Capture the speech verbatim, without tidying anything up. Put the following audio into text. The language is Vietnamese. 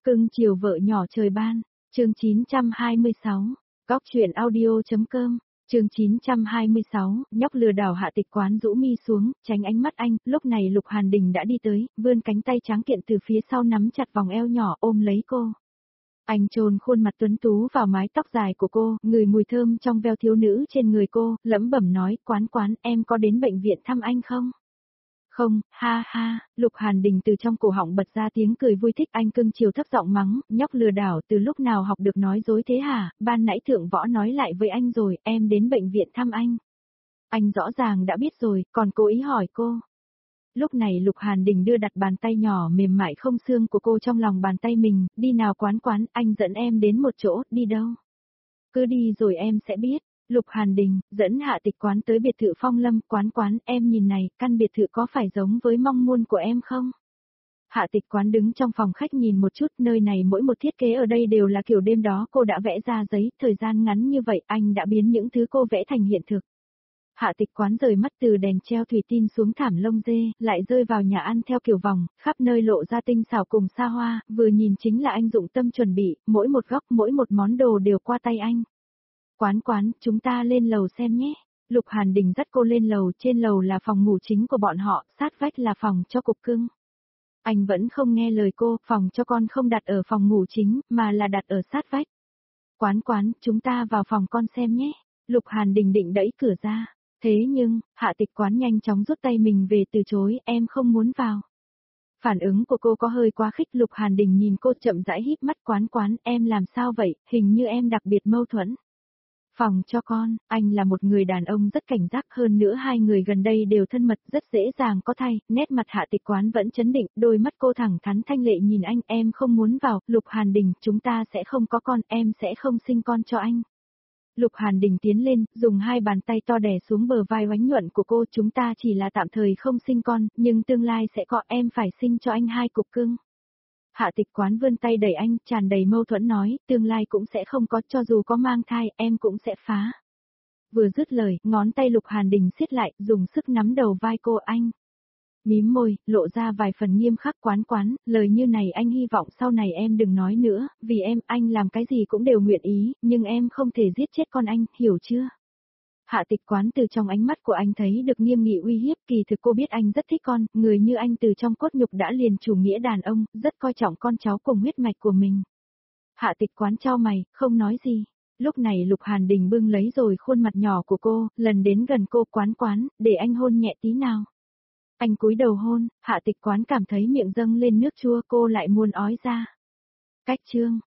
Cưng chiều vợ nhỏ trời ban, chương chín trăm hai mươi sáu, góc truyện audio.com, chương chín trăm hai mươi sáu, nhóc lừa đảo Hạ Tịch Quán rũ mi xuống, tránh ánh mắt anh, lúc này Lục Hàn Đình đã đi tới, vươn cánh tay trắng kiện từ phía sau nắm chặt vòng eo nhỏ ôm lấy cô. Anh chôn khuôn mặt tuấn tú vào mái tóc dài của cô, ngửi mùi thơm trong veo thiếu nữ trên người cô, lẩm bẩm nói, Quán Quán, em có đến bệnh viện thăm anh không? Không, ha ha, Lục Hàn Đình từ trong cổ họng bật ra tiếng cười vui thích, anh cưng chiều thấp giọng mắng, nhóc lừa đảo từ lúc nào học được nói dối thế hả, ban nãy thượng võ nói lại với anh rồi, em đến bệnh viện thăm anh. Anh rõ ràng đã biết rồi, còn cố ý hỏi cô. Lúc này Lục Hàn Đình đưa đặt bàn tay nhỏ mềm mại không xương của cô trong lòng bàn tay mình, đi nào Quán Quán, anh dẫn em đến một chỗ, đi đâu? Cứ đi rồi em sẽ biết. Lục Hàn Đình, dẫn Hạ Tịch Quán tới biệt thự Phong Lâm, Quán Quán, em nhìn này, căn biệt thự có phải giống với mong muốn của em không? Hạ Tịch Quán đứng trong phòng khách nhìn một chút, nơi này mỗi một thiết kế ở đây đều là kiểu đêm đó cô đã vẽ ra giấy, thời gian ngắn như vậy anh đã biến những thứ cô vẽ thành hiện thực. Hạ Tịch Quán rời mắt từ đèn treo thủy tinh xuống thảm lông dê, lại rơi vào nhà ăn theo kiểu vòng, khắp nơi lộ ra tinh xảo cùng xa hoa, vừa nhìn chính là anh dụng tâm chuẩn bị, mỗi một góc mỗi một món đồ đều qua tay anh. Quán Quán, chúng ta lên lầu xem nhé. Lục Hàn Đình dắt cô lên lầu, trên lầu là phòng ngủ chính của bọn họ, sát vách là phòng cho cục cưng. Anh vẫn không nghe lời cô, phòng cho con không đặt ở phòng ngủ chính, mà là đặt ở sát vách. Quán Quán, chúng ta vào phòng con xem nhé. Lục Hàn Đình định đẩy cửa ra. Thế nhưng, Hạ Tịch Quán nhanh chóng rút tay mình về từ chối, em không muốn vào. Phản ứng của cô có hơi quá khích, Lục Hàn Đình nhìn cô chậm rãi híp mắt, Quán Quán, em làm sao vậy, hình như em đặc biệt mâu thuẫn. Phòng cho con, anh là một người đàn ông rất cảnh giác, hơn nữa hai người gần đây đều thân mật, rất dễ dàng có thai, nét mặt Hạ Tịch Quán vẫn chấn định, đôi mắt cô thẳng thắn thanh lệ nhìn anh, em không muốn vào, Lục Hàn Đình, chúng ta sẽ không có con, em sẽ không sinh con cho anh. Lục Hàn Đình tiến lên, dùng hai bàn tay to đè xuống bờ vai oánh nhuận của cô, chúng ta chỉ là tạm thời không sinh con, nhưng tương lai sẽ có, em phải sinh cho anh hai cục cưng. Hạ Tịch Quán vươn tay đẩy anh, tràn đầy mâu thuẫn nói, tương lai cũng sẽ không có, cho dù có mang thai, em cũng sẽ phá. Vừa dứt lời, ngón tay Lục Hàn Đình siết lại, dùng sức nắm đầu vai cô, anh. Mím môi, lộ ra vài phần nghiêm khắc, Quán Quán, lời như này anh hy vọng sau này em đừng nói nữa, vì em, anh làm cái gì cũng đều nguyện ý, nhưng em không thể giết chết con anh, hiểu chưa? Hạ Tịch Quán từ trong ánh mắt của anh thấy được nghiêm nghị uy hiếp, kỳ thực cô biết anh rất thích con, người như anh từ trong cốt nhục đã liền chủ nghĩa đàn ông, rất coi trọng con cháu cùng huyết mạch của mình. Hạ Tịch Quán chau mày, không nói gì. Lúc này Lục Hàn Đình bưng lấy rồi khuôn mặt nhỏ của cô, lần đến gần cô, Quán Quán, để anh hôn nhẹ tí nào. Anh cúi đầu hôn, Hạ Tịch Quán cảm thấy miệng dâng lên nước chua, cô lại muốn ói ra. Cách chương,